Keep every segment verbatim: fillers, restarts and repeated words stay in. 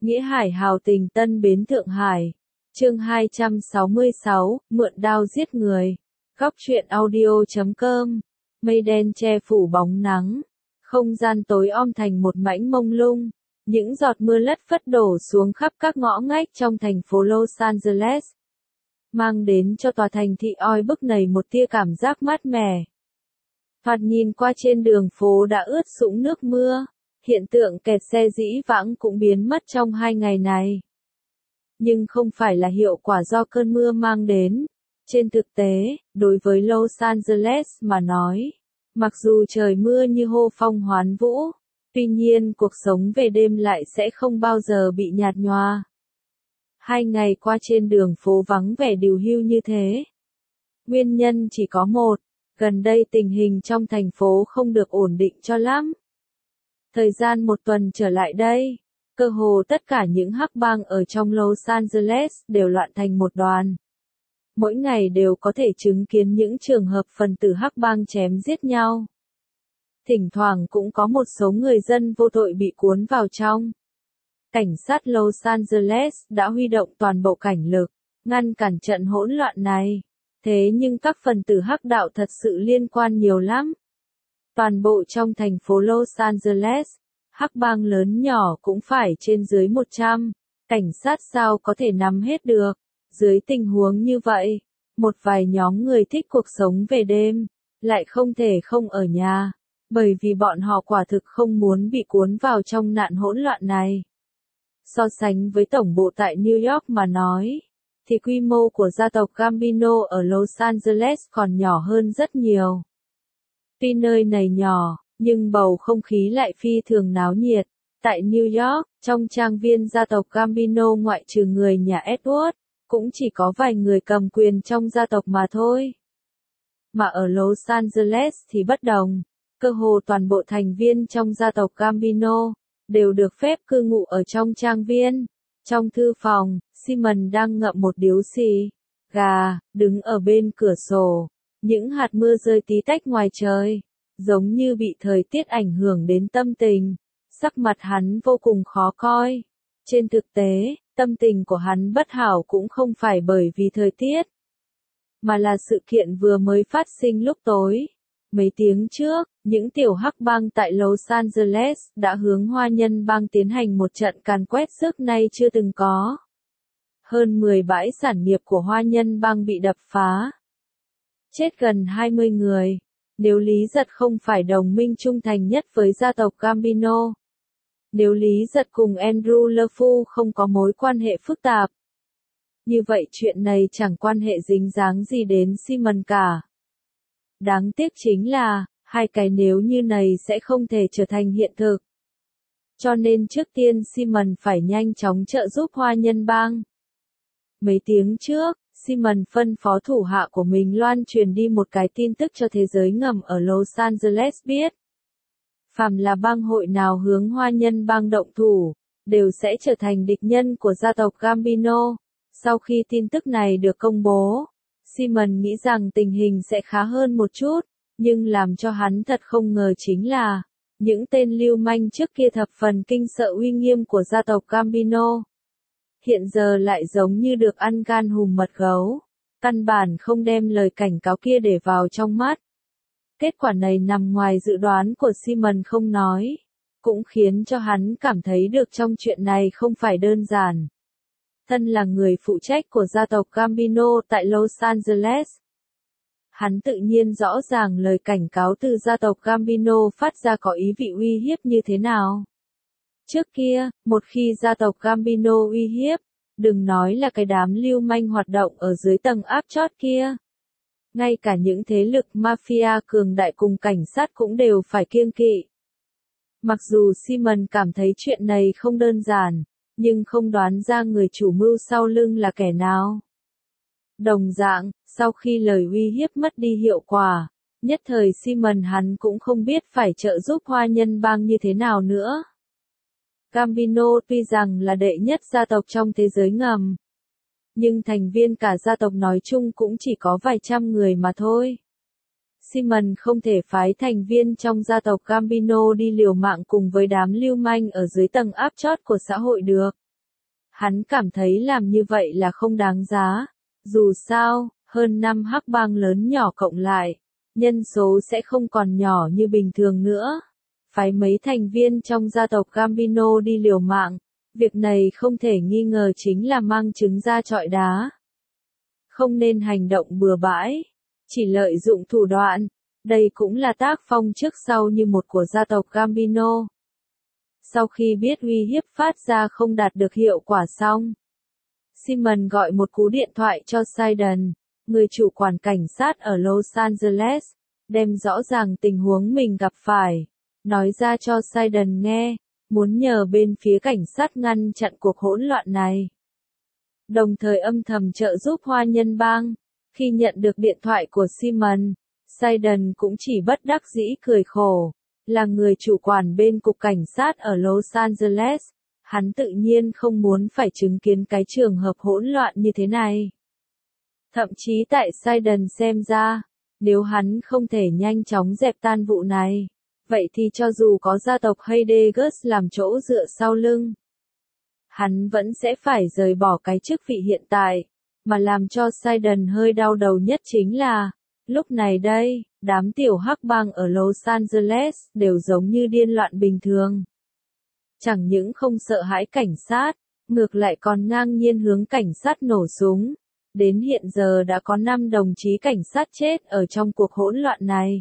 Nghĩa Hải hào tình Tân Bến Thượng Hải. Chương hai trăm sáu mươi sáu, mượn đao giết người. Góc truyện audio chấm com. Mây đen che phủ bóng nắng, không gian tối om thành một mảnh mông lung. Những giọt mưa lất phất đổ xuống khắp các ngõ ngách trong thành phố Los Angeles, mang đến cho tòa thành thị oi bức này một tia cảm giác mát mẻ. Thoạt nhìn qua trên đường phố đã ướt sũng nước mưa, hiện tượng kẹt xe dĩ vãng cũng biến mất trong hai ngày này. Nhưng không phải là hiệu quả do cơn mưa mang đến. Trên thực tế, đối với Los Angeles mà nói, mặc dù trời mưa như hô phong hoán vũ, tuy nhiên cuộc sống về đêm lại sẽ không bao giờ bị nhạt nhòa. Hai ngày qua trên đường phố vắng vẻ điều hưu như thế. Nguyên nhân chỉ có một, gần đây tình hình trong thành phố không được ổn định cho lắm. Thời gian một tuần trở lại đây, cơ hồ tất cả những hắc bang ở trong Los Angeles đều loạn thành một đoàn. Mỗi ngày đều có thể chứng kiến những trường hợp phần tử hắc bang chém giết nhau. Thỉnh thoảng cũng có một số người dân vô tội bị cuốn vào trong. Cảnh sát Los Angeles đã huy động toàn bộ cảnh lực, ngăn cản trận hỗn loạn này. Thế nhưng các phần tử hắc đạo thật sự liên quan nhiều lắm. Toàn bộ trong thành phố Los Angeles, hắc bang lớn nhỏ cũng phải trên dưới một trăm. Cảnh sát sao có thể nắm hết được. Dưới tình huống như vậy, một vài nhóm người thích cuộc sống về đêm, lại không thể không ở nhà, bởi vì bọn họ quả thực không muốn bị cuốn vào trong nạn hỗn loạn này. So sánh với tổng bộ tại New York mà nói, thì quy mô của gia tộc Gambino ở Los Angeles còn nhỏ hơn rất nhiều. Tuy nơi này nhỏ, nhưng bầu không khí lại phi thường náo nhiệt. Tại New York, trong trang viên gia tộc Gambino ngoại trừ người nhà Edward, cũng chỉ có vài người cầm quyền trong gia tộc mà thôi. Mà ở Los Angeles thì bất đồng, cơ hồ toàn bộ thành viên trong gia tộc Gambino đều được phép cư ngụ ở trong trang viên. Trong thư phòng, Simon đang ngậm một điếu xì gà, đứng ở bên cửa sổ. Những hạt mưa rơi tí tách ngoài trời, giống như bị thời tiết ảnh hưởng đến tâm tình. Sắc mặt hắn vô cùng khó coi. Trên thực tế, tâm tình của hắn bất hảo cũng không phải bởi vì thời tiết, mà là sự kiện vừa mới phát sinh lúc tối. Mấy tiếng trước, những tiểu hắc bang tại Los Angeles đã hướng Hoa Nhân bang tiến hành một trận càn quét trước nay chưa từng có. Hơn mười bãi sản nghiệp của Hoa Nhân bang bị đập phá. Chết gần hai mươi người. Nếu Lý Giật không phải đồng minh trung thành nhất với gia tộc Gambino, nếu Lý Giật cùng Andrew LeFou không có mối quan hệ phức tạp, như vậy chuyện này chẳng quan hệ dính dáng gì đến Simon cả. Đáng tiếc chính là, hai cái nếu như này sẽ không thể trở thành hiện thực. Cho nên trước tiên Simon phải nhanh chóng trợ giúp Hoa Nhân bang. Mấy tiếng trước, Simon phân phó thủ hạ của mình loan truyền đi một cái tin tức cho thế giới ngầm ở Los Angeles biết. Phàm là bang hội nào hướng Hoa Nhân bang động thủ, đều sẽ trở thành địch nhân của gia tộc Gambino. Sau khi tin tức này được công bố, Simon nghĩ rằng tình hình sẽ khá hơn một chút, nhưng làm cho hắn thật không ngờ chính là, những tên lưu manh trước kia thập phần kinh sợ uy nghiêm của gia tộc Gambino. Hiện giờ lại giống như được ăn gan hùm mật gấu, căn bản không đem lời cảnh cáo kia để vào trong mắt. Kết quả này nằm ngoài dự đoán của Simon không nói, cũng khiến cho hắn cảm thấy được trong chuyện này không phải đơn giản. Thân là người phụ trách của gia tộc Gambino tại Los Angeles, hắn tự nhiên rõ ràng lời cảnh cáo từ gia tộc Gambino phát ra có ý vị uy hiếp như thế nào. Trước kia, một khi gia tộc Gambino uy hiếp, đừng nói là cái đám lưu manh hoạt động ở dưới tầng áp chót kia. Ngay cả những thế lực mafia cường đại cùng cảnh sát cũng đều phải kiêng kỵ. Mặc dù Simon cảm thấy chuyện này không đơn giản, nhưng không đoán ra người chủ mưu sau lưng là kẻ nào. Đồng dạng, sau khi lời uy hiếp mất đi hiệu quả, nhất thời Simon hắn cũng không biết phải trợ giúp Hoa Nhân bang như thế nào nữa. Gambino tuy rằng là đệ nhất gia tộc trong thế giới ngầm, nhưng thành viên cả gia tộc nói chung cũng chỉ có vài trăm người mà thôi. Simon không thể phái thành viên trong gia tộc Gambino đi liều mạng cùng với đám lưu manh ở dưới tầng áp chót của xã hội được. Hắn cảm thấy làm như vậy là không đáng giá. Dù sao, hơn năm hắc bang lớn nhỏ cộng lại, nhân số sẽ không còn nhỏ như bình thường nữa. Phái mấy thành viên trong gia tộc Gambino đi liều mạng, việc này không thể nghi ngờ chính là mang trứng ra trọi đá. Không nên hành động bừa bãi, chỉ lợi dụng thủ đoạn, đây cũng là tác phong trước sau như một của gia tộc Gambino. Sau khi biết uy hiếp phát ra không đạt được hiệu quả xong, Simon gọi một cú điện thoại cho Sidon, người chủ quản cảnh sát ở Los Angeles, đem rõ ràng tình huống mình gặp phải, nói ra cho Sidon nghe, muốn nhờ bên phía cảnh sát ngăn chặn cuộc hỗn loạn này. Đồng thời âm thầm trợ giúp Hoa Nhân Bang. Khi nhận được điện thoại của Simon, Sidon cũng chỉ bất đắc dĩ cười khổ. Là người chủ quản bên cục cảnh sát ở Los Angeles, hắn tự nhiên không muốn phải chứng kiến cái trường hợp hỗn loạn như thế này. Thậm chí tại Sidon xem ra, nếu hắn không thể nhanh chóng dẹp tan vụ này, vậy thì cho dù có gia tộc Heidegger làm chỗ dựa sau lưng, hắn vẫn sẽ phải rời bỏ cái chức vị hiện tại, mà làm cho Sidon hơi đau đầu nhất chính là, lúc này đây, đám tiểu hắc bang ở Los Angeles đều giống như điên loạn bình thường. Chẳng những không sợ hãi cảnh sát, ngược lại còn ngang nhiên hướng cảnh sát nổ súng. Đến hiện giờ đã có năm đồng chí cảnh sát chết ở trong cuộc hỗn loạn này.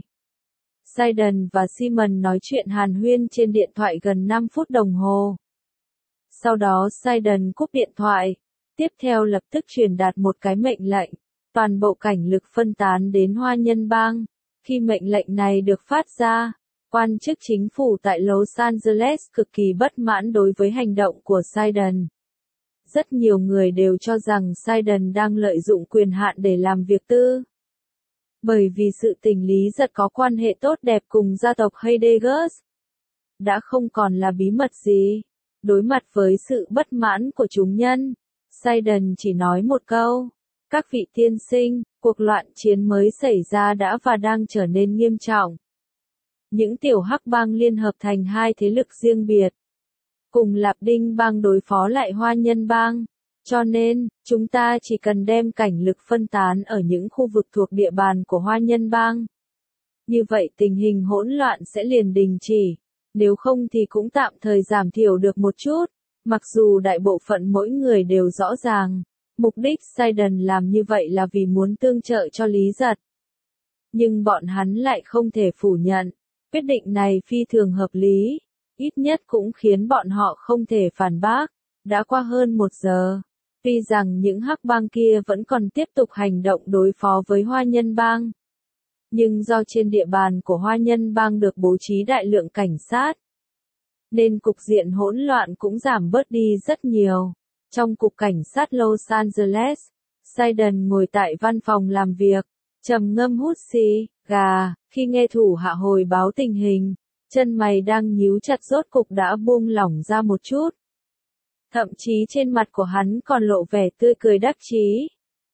Sidon và Simon nói chuyện hàn huyên trên điện thoại gần năm phút đồng hồ. Sau đó Sidon cúp điện thoại, tiếp theo lập tức truyền đạt một cái mệnh lệnh, toàn bộ cảnh lực phân tán đến Hoa Nhân Bang. Khi mệnh lệnh này được phát ra, quan chức chính phủ tại Los Angeles cực kỳ bất mãn đối với hành động của Sidon. Rất nhiều người đều cho rằng Sidon đang lợi dụng quyền hạn để làm việc tư. Bởi vì sự tình Lý Giật có quan hệ tốt đẹp cùng gia tộc Heidegger, đã không còn là bí mật gì. Đối mặt với sự bất mãn của chúng nhân, Sidon chỉ nói một câu, các vị tiên sinh, cuộc loạn chiến mới xảy ra đã và đang trở nên nghiêm trọng. Những tiểu hắc bang liên hợp thành hai thế lực riêng biệt, cùng Lạp Đinh bang đối phó lại Hoa Nhân bang, cho nên, chúng ta chỉ cần đem cảnh lực phân tán ở những khu vực thuộc địa bàn của Hoa Nhân bang. Như vậy tình hình hỗn loạn sẽ liền đình chỉ, nếu không thì cũng tạm thời giảm thiểu được một chút, mặc dù đại bộ phận mỗi người đều rõ ràng, mục đích Sidon làm như vậy là vì muốn tương trợ cho Lý Giật. Nhưng bọn hắn lại không thể phủ nhận, quyết định này phi thường hợp lý, ít nhất cũng khiến bọn họ không thể phản bác. Đã qua hơn một giờ, tuy rằng những hắc bang kia vẫn còn tiếp tục hành động đối phó với Hoa Nhân bang, nhưng do trên địa bàn của Hoa Nhân bang được bố trí đại lượng cảnh sát, nên cục diện hỗn loạn cũng giảm bớt đi rất nhiều. Trong cục cảnh sát Los Angeles, Sidon ngồi tại văn phòng làm việc, trầm ngâm hút xì gà, khi nghe thủ hạ hồi báo tình hình, chân mày đang nhíu chặt rốt cục đã buông lỏng ra một chút. Thậm chí trên mặt của hắn còn lộ vẻ tươi cười đắc chí.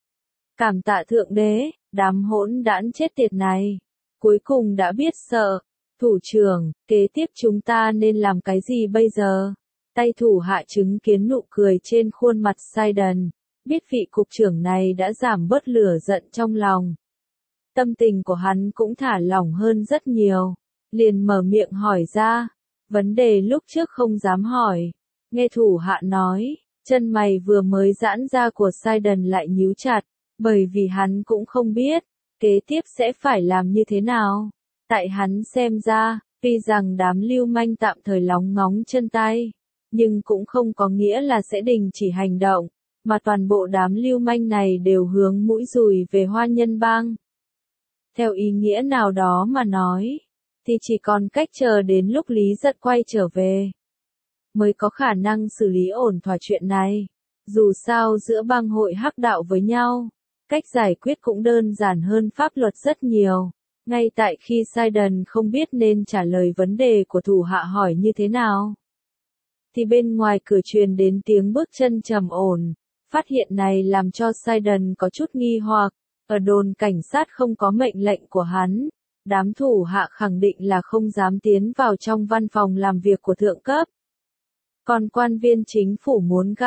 Cảm tạ thượng đế, đám hỗn đản chết tiệt này, cuối cùng đã biết sợ. Thủ trưởng, kế tiếp chúng ta nên làm cái gì bây giờ? Tay thủ hạ chứng kiến nụ cười trên khuôn mặt Sidon, biết vị cục trưởng này đã giảm bớt lửa giận trong lòng. Tâm tình của hắn cũng thả lỏng hơn rất nhiều, liền mở miệng hỏi ra, vấn đề lúc trước không dám hỏi. Nghe thủ hạ nói, chân mày vừa mới giãn ra của Sidon lại nhíu chặt, bởi vì hắn cũng không biết, kế tiếp sẽ phải làm như thế nào. Tại hắn xem ra, tuy rằng đám lưu manh tạm thời lóng ngóng chân tay, nhưng cũng không có nghĩa là sẽ đình chỉ hành động, mà toàn bộ đám lưu manh này đều hướng mũi dùi về Hoa Nhân bang. Theo ý nghĩa nào đó mà nói, thì chỉ còn cách chờ đến lúc Lý Giật quay trở về, mới có khả năng xử lý ổn thỏa chuyện này. Dù sao giữa bang hội hắc đạo với nhau, cách giải quyết cũng đơn giản hơn pháp luật rất nhiều. Ngay tại khi Sidon không biết nên trả lời vấn đề của thủ hạ hỏi như thế nào, thì bên ngoài cửa truyền đến tiếng bước chân trầm ổn. Phát hiện này làm cho Sidon có chút nghi hoặc, ở đồn cảnh sát không có mệnh lệnh của hắn, đám thủ hạ khẳng định là không dám tiến vào trong văn phòng làm việc của thượng cấp. Còn quan viên chính phủ muốn gặp,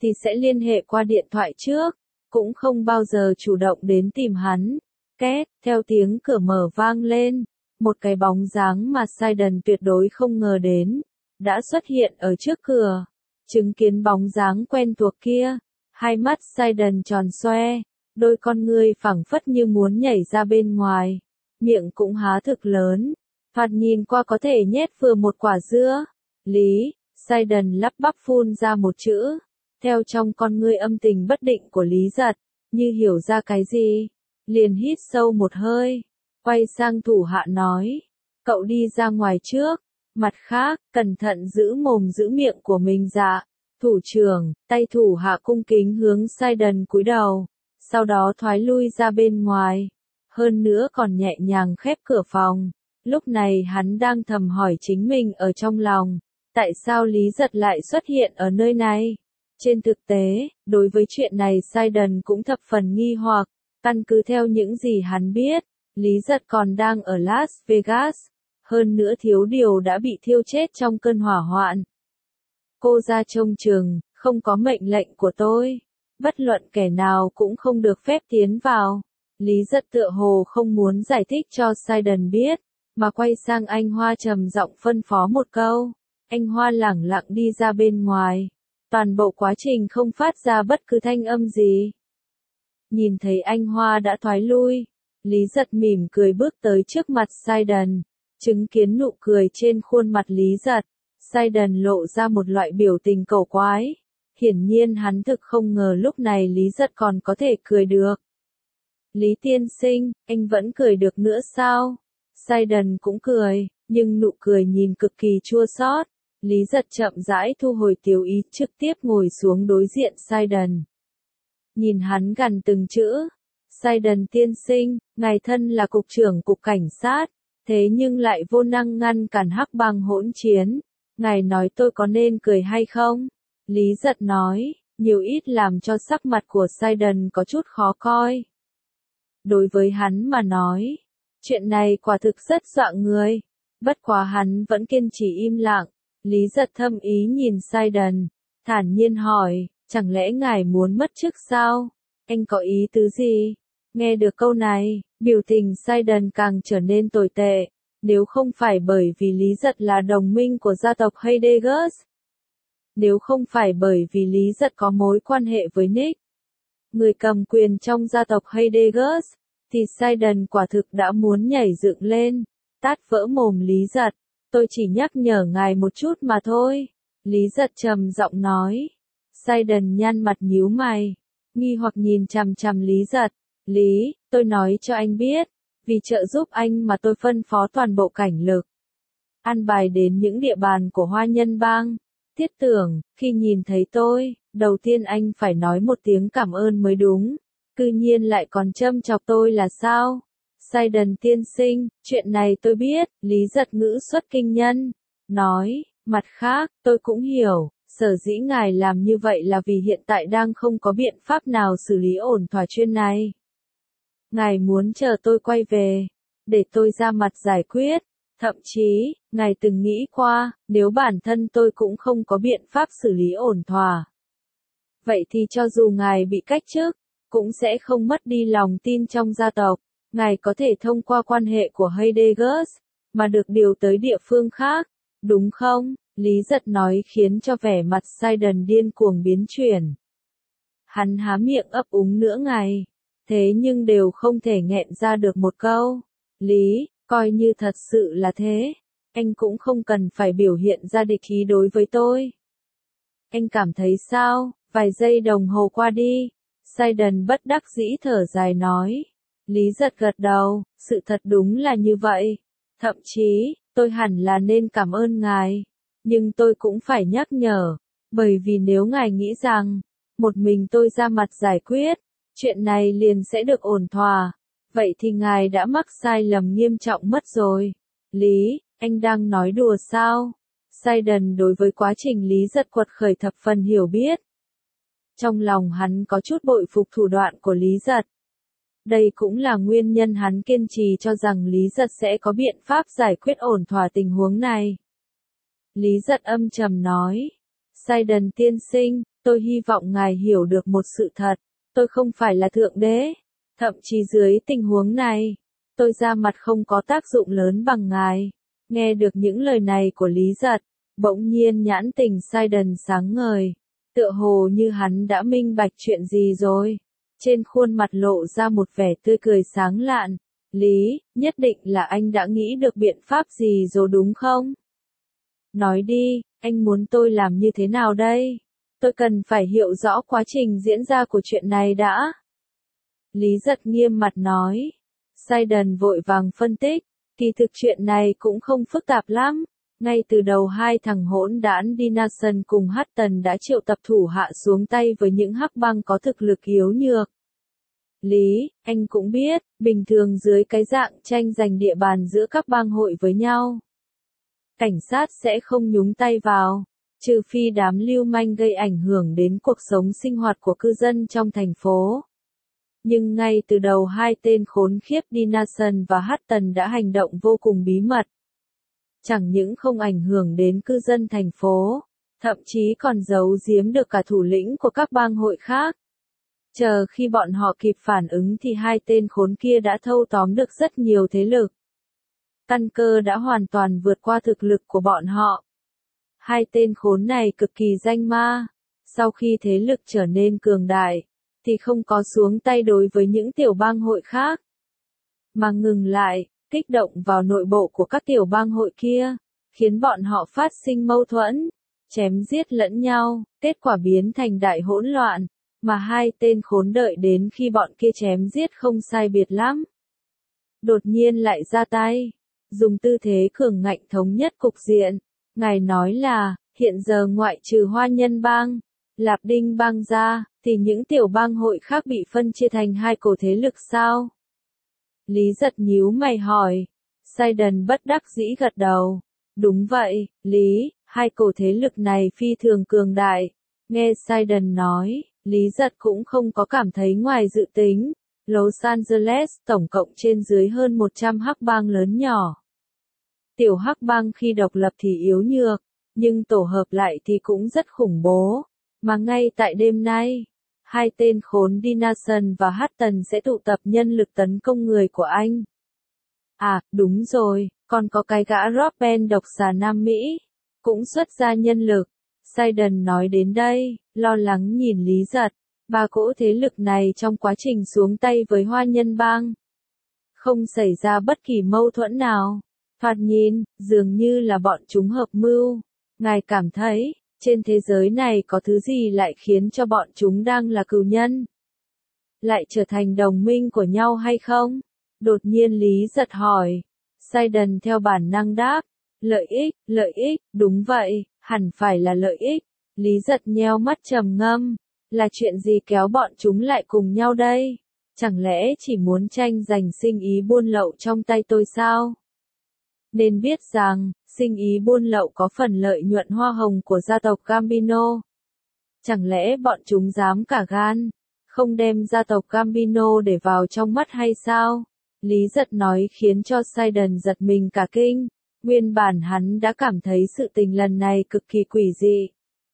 thì sẽ liên hệ qua điện thoại trước, cũng không bao giờ chủ động đến tìm hắn. Két, theo tiếng cửa mở vang lên, một cái bóng dáng mà Sidon tuyệt đối không ngờ đến, đã xuất hiện ở trước cửa. Chứng kiến bóng dáng quen thuộc kia, hai mắt Sidon tròn xoe, đôi con ngươi phẳng phất như muốn nhảy ra bên ngoài, miệng cũng há thực lớn, thoạt nhìn qua có thể nhét vừa một quả dưa. Lý, Sidon lắp bắp phun ra một chữ, theo trong con ngươi âm tình bất định của Lý Giật, như hiểu ra cái gì, liền hít sâu một hơi, quay sang thủ hạ nói, cậu đi ra ngoài trước, mặt khác, cẩn thận giữ mồm giữ miệng của mình dạ. Thủ trưởng, tay thủ hạ cung kính hướng Sidon cúi đầu, sau đó thoái lui ra bên ngoài, hơn nữa còn nhẹ nhàng khép cửa phòng. Lúc này hắn đang thầm hỏi chính mình ở trong lòng, tại sao Lý Giật lại xuất hiện ở nơi này? Trên thực tế, đối với chuyện này Sidon cũng thập phần nghi hoặc, căn cứ theo những gì hắn biết, Lý Giật còn đang ở Las Vegas, hơn nữa thiếu điều đã bị thiêu chết trong cơn hỏa hoạn. Cô ra trông chừng, không có mệnh lệnh của tôi, bất luận kẻ nào cũng không được phép tiến vào. Lý Giật tựa hồ không muốn giải thích cho Sidon biết, mà quay sang anh Hoa trầm giọng phân phó một câu. Anh Hoa lẳng lặng đi ra bên ngoài, toàn bộ quá trình không phát ra bất cứ thanh âm gì. Nhìn thấy anh Hoa đã thoái lui, Lý Giật mỉm cười bước tới trước mặt Sidon, chứng kiến nụ cười trên khuôn mặt Lý Giật. Sidon lộ ra một loại biểu tình cổ quái, hiển nhiên hắn thực không ngờ lúc này Lý Giật còn có thể cười được. Lý tiên sinh, anh vẫn cười được nữa sao? Sidon cũng cười, nhưng nụ cười nhìn cực kỳ chua xót. Lý Giật chậm rãi thu hồi tiểu ý, trực tiếp ngồi xuống đối diện Sidon. Nhìn hắn gần từng chữ, Sidon tiên sinh, ngài thân là cục trưởng cục cảnh sát, thế nhưng lại vô năng ngăn cản hắc bang hỗn chiến. Ngài nói tôi có nên cười hay không? Lý Giật nói, nhiều ít làm cho sắc mặt của Sidon có chút khó coi. Đối với hắn mà nói, chuyện này quả thực rất dọa người. Bất quá hắn vẫn kiên trì im lặng. Lý Giật thâm ý nhìn Sidon, thản nhiên hỏi, chẳng lẽ ngài muốn mất chức sao? Anh có ý tứ gì? Nghe được câu này, biểu tình Sidon càng trở nên tồi tệ. Nếu không phải bởi vì Lý Giật là đồng minh của gia tộc Heidegger, nếu không phải bởi vì Lý Giật có mối quan hệ với Nick, người cầm quyền trong gia tộc Heidegger, thì Sidon quả thực đã muốn nhảy dựng lên, tát vỡ mồm Lý Giật. Tôi chỉ nhắc nhở ngài một chút mà thôi. Lý Giật trầm giọng nói. Sidon nhăn mặt nhíu mày, nghi hoặc nhìn chằm chằm Lý Giật. Lý, tôi nói cho anh biết, vì trợ giúp anh mà tôi phân phó toàn bộ cảnh lực, an bài đến những địa bàn của Hoa Nhân Bang. Thiết tưởng, khi nhìn thấy tôi, đầu tiên anh phải nói một tiếng cảm ơn mới đúng. Cư nhiên lại còn châm chọc tôi là sao? Sidon tiên sinh, chuyện này tôi biết. Lý Giật ngữ xuất kinh nhân, nói, mặt khác, tôi cũng hiểu, sở dĩ ngài làm như vậy là vì hiện tại đang không có biện pháp nào xử lý ổn thỏa chuyện này. Ngài muốn chờ tôi quay về, để tôi ra mặt giải quyết. Thậm chí, ngài từng nghĩ qua, nếu bản thân tôi cũng không có biện pháp xử lý ổn thỏa, vậy thì cho dù ngài bị cách chức, cũng sẽ không mất đi lòng tin trong gia tộc. Ngài có thể thông qua quan hệ của Heidegger, mà được điều tới địa phương khác, đúng không? Lý Giật nói khiến cho vẻ mặt Sidon điên cuồng biến chuyển. Hắn há miệng ấp úng nửa ngày, thế nhưng đều không thể nghẹn ra được một câu. Lý, coi như thật sự là thế, anh cũng không cần phải biểu hiện ra địch ý đối với tôi. Anh cảm thấy sao? Vài giây đồng hồ qua đi, Sidon bất đắc dĩ thở dài nói. Lý Giật gật đầu, sự thật đúng là như vậy. Thậm chí, tôi hẳn là nên cảm ơn ngài. Nhưng tôi cũng phải nhắc nhở, bởi vì nếu ngài nghĩ rằng, một mình tôi ra mặt giải quyết, chuyện này liền sẽ được ổn thỏa, vậy thì ngài đã mắc sai lầm nghiêm trọng mất rồi. Lý, anh đang nói đùa sao? Sidon đối với quá trình Lý Giật quật khởi thập phần hiểu biết. Trong lòng hắn có chút bội phục thủ đoạn của Lý Giật. Đây cũng là nguyên nhân hắn kiên trì cho rằng Lý Giật sẽ có biện pháp giải quyết ổn thỏa tình huống này. Lý Giật âm trầm nói, Sidon tiên sinh, Tôi hy vọng ngài hiểu được một sự thật, tôi không phải là thượng đế. Thậm chí dưới tình huống này, tôi ra mặt không có tác dụng lớn bằng ngài. Nghe được những lời này của Lý Giật, bỗng nhiên nhãn tình Sidon sáng ngời, tựa hồ như hắn đã minh bạch chuyện gì rồi. Trên khuôn mặt lộ ra một vẻ tươi cười sáng lạn. Lý, nhất định là anh đã nghĩ được biện pháp gì rồi đúng không? Nói đi, anh muốn tôi làm như thế nào đây? Tôi cần phải hiểu rõ quá trình diễn ra của chuyện này đã. Lý Giật nghiêm mặt nói. Sidon vội vàng phân tích, kỳ thực chuyện này cũng không phức tạp lắm. Ngay từ đầu hai thằng hỗn đản Dinason cùng Hutton đã triệu tập thủ hạ xuống tay với những hắc bang có thực lực yếu nhược. Lý, anh cũng biết, bình thường dưới cái dạng tranh giành địa bàn giữa các bang hội với nhau, cảnh sát sẽ không nhúng tay vào, trừ phi đám lưu manh gây ảnh hưởng đến cuộc sống sinh hoạt của cư dân trong thành phố. Nhưng ngay từ đầu hai tên khốn khiếp Dinason và Hutton đã hành động vô cùng bí mật. Chẳng những không ảnh hưởng đến cư dân thành phố, thậm chí còn giấu giếm được cả thủ lĩnh của các bang hội khác. Chờ khi bọn họ kịp phản ứng thì hai tên khốn kia đã thâu tóm được rất nhiều thế lực. Căn cơ đã hoàn toàn vượt qua thực lực của bọn họ. Hai tên khốn này cực kỳ danh ma. Sau khi thế lực trở nên cường đại, thì không có xuống tay đối với những tiểu bang hội khác, mà ngừng lại, kích động vào nội bộ của các tiểu bang hội kia, khiến bọn họ phát sinh mâu thuẫn, chém giết lẫn nhau, kết quả biến thành đại hỗn loạn, mà hai tên khốn đợi đến khi bọn kia chém giết không sai biệt lắm. Đột nhiên lại ra tay, dùng tư thế cường ngạnh thống nhất cục diện. Ngài nói là, hiện giờ ngoại trừ Hoa Nhân bang, Lạp Đinh bang ra, thì những tiểu bang hội khác bị phân chia thành hai cổ thế lực sao? Lý Giật nhíu mày hỏi. Sidon bất đắc dĩ gật đầu. Đúng vậy, Lý, hai cổ thế lực này phi thường cường đại. Nghe Sidon nói, Lý Giật cũng không có cảm thấy ngoài dự tính. Los Angeles tổng cộng trên dưới hơn một trăm hắc bang lớn nhỏ. Tiểu hắc bang khi độc lập thì yếu nhược, nhưng tổ hợp lại thì cũng rất khủng bố. Mà ngay tại đêm nay, hai tên khốn Dinason và Hutton sẽ tụ tập nhân lực tấn công người của anh. À, đúng rồi, còn có cái gã Robben độc xà Nam Mỹ, cũng xuất ra nhân lực. Sidon nói đến đây, lo lắng nhìn Lý Giật. Ba cỗ thế lực này trong quá trình xuống tay với Hoa Nhân bang, không xảy ra bất kỳ mâu thuẫn nào. Thoạt nhìn, dường như là bọn chúng hợp mưu. Ngài cảm thấy, trên thế giới này có thứ gì lại khiến cho bọn chúng đang là cừu nhân lại trở thành đồng minh của nhau hay không? Đột nhiên Lý Giật hỏi. Sidon theo bản năng đáp. Lợi ích, lợi ích, đúng vậy, hẳn phải là lợi ích. Lý Giật nheo mắt trầm ngâm. Là chuyện gì kéo bọn chúng lại cùng nhau đây? Chẳng lẽ chỉ muốn tranh giành sinh ý buôn lậu trong tay tôi sao? Nên biết rằng, sinh ý buôn lậu có phần lợi nhuận hoa hồng của gia tộc Gambino. Chẳng lẽ bọn chúng dám cả gan, không đem gia tộc Gambino để vào trong mắt hay sao? Lý Giật nói khiến cho Sidon giật mình cả kinh. Nguyên bản hắn đã cảm thấy sự tình lần này cực kỳ quỷ dị.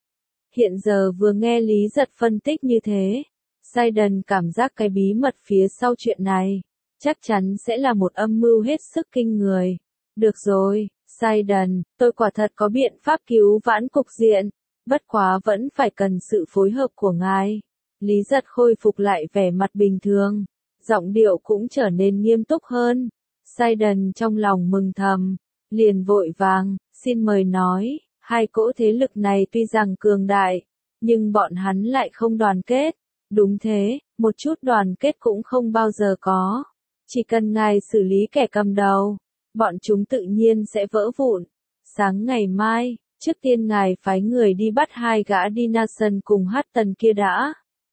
Hiện giờ vừa nghe Lý Giật phân tích như thế, Sidon cảm giác cái bí mật phía sau chuyện này, chắc chắn sẽ là một âm mưu hết sức kinh người. Được rồi, Sidon, tôi quả thật có biện pháp cứu vãn cục diện, bất quá vẫn phải cần sự phối hợp của ngài. Lý Giật khôi phục lại vẻ mặt bình thường, giọng điệu cũng trở nên nghiêm túc hơn. Sidon trong lòng mừng thầm, liền vội vàng, xin mời nói. Hai cỗ thế lực này tuy rằng cường đại, nhưng bọn hắn lại không đoàn kết. Đúng thế, một chút đoàn kết cũng không bao giờ có. Chỉ cần ngài xử lý kẻ cầm đầu, bọn chúng tự nhiên sẽ vỡ vụn. Sáng ngày mai, trước tiên ngài phái người đi bắt hai gã Dinason cùng Hutton kia đã.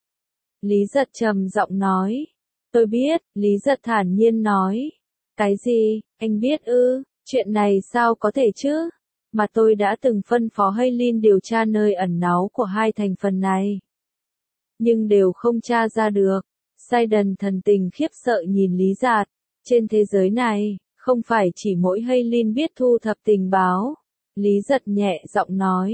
Lý Giật trầm giọng nói. Tôi biết, Lý Giật thản nhiên nói. Cái gì, anh biết ư, chuyện này sao có thể chứ? Mà tôi đã từng phân phó Haylin điều tra nơi ẩn náu của hai thành phần này. Nhưng đều không tra ra được. Sidon thần tình khiếp sợ nhìn Lý Giật. Trên thế giới này, không phải chỉ mỗi Haylin biết thu thập tình báo. Lý Giật nhẹ giọng nói.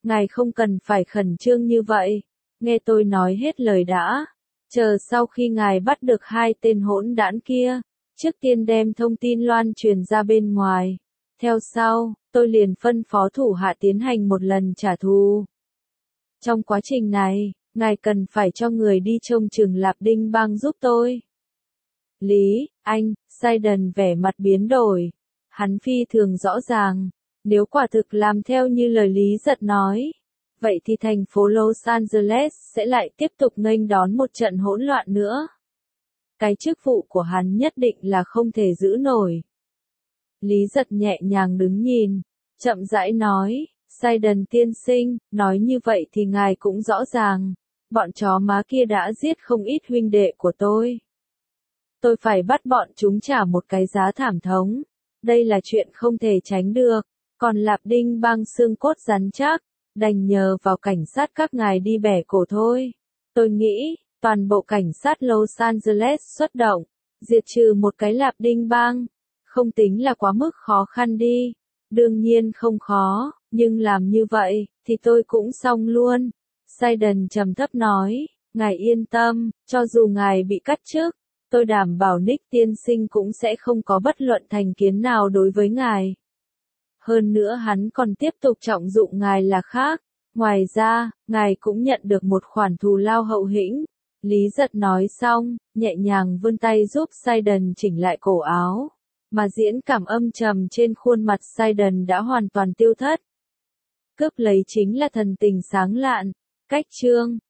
ngài không cần phải khẩn trương như vậy, nghe tôi nói hết lời đã. Chờ sau khi ngài bắt được hai tên hỗn đản kia, trước tiên đem thông tin loan truyền ra bên ngoài. Theo sau, tôi liền phân phó thủ hạ tiến hành một lần trả thù. Trong quá trình này, ngài cần phải cho người đi trông chừng Lạp Đinh Bang giúp tôi. Lý, anh, Sidon vẻ mặt biến đổi. Hắn phi thường rõ ràng, nếu quả thực làm theo như lời Lý Giật nói, vậy thì thành phố Los Angeles sẽ lại tiếp tục nghênh đón một trận hỗn loạn nữa. Cái chức vụ của hắn nhất định là không thể giữ nổi. Lý Giật nhẹ nhàng đứng nhìn, chậm rãi nói, Sidon tiên sinh, nói như vậy thì ngài cũng rõ ràng, bọn chó má kia đã giết không ít huynh đệ của tôi. Tôi phải bắt bọn chúng trả một cái giá thảm thống, đây là chuyện không thể tránh được, còn Lạp Đinh Bang xương cốt rắn chắc, đành nhờ vào cảnh sát các ngài đi bẻ cổ thôi. Tôi nghĩ, toàn bộ cảnh sát Los Angeles xuất động, diệt trừ một cái Lạp Đinh Bang, không tính là quá mức khó khăn đi. Đương nhiên không khó, nhưng làm như vậy, thì tôi cũng xong luôn. Sidon trầm thấp nói, ngài yên tâm, cho dù ngài bị cắt chức, tôi đảm bảo Nick tiên sinh cũng sẽ không có bất luận thành kiến nào đối với ngài. Hơn nữa hắn còn tiếp tục trọng dụng ngài là khác. Ngoài ra, ngài cũng nhận được một khoản thù lao hậu hĩnh. Lý Giật nói xong, nhẹ nhàng vươn tay giúp Sidon chỉnh lại cổ áo. Mà diễn cảm âm trầm trên khuôn mặt Sidon đã hoàn toàn tiêu thất. Cướp lấy chính là thần tình sáng lạn. Cách chương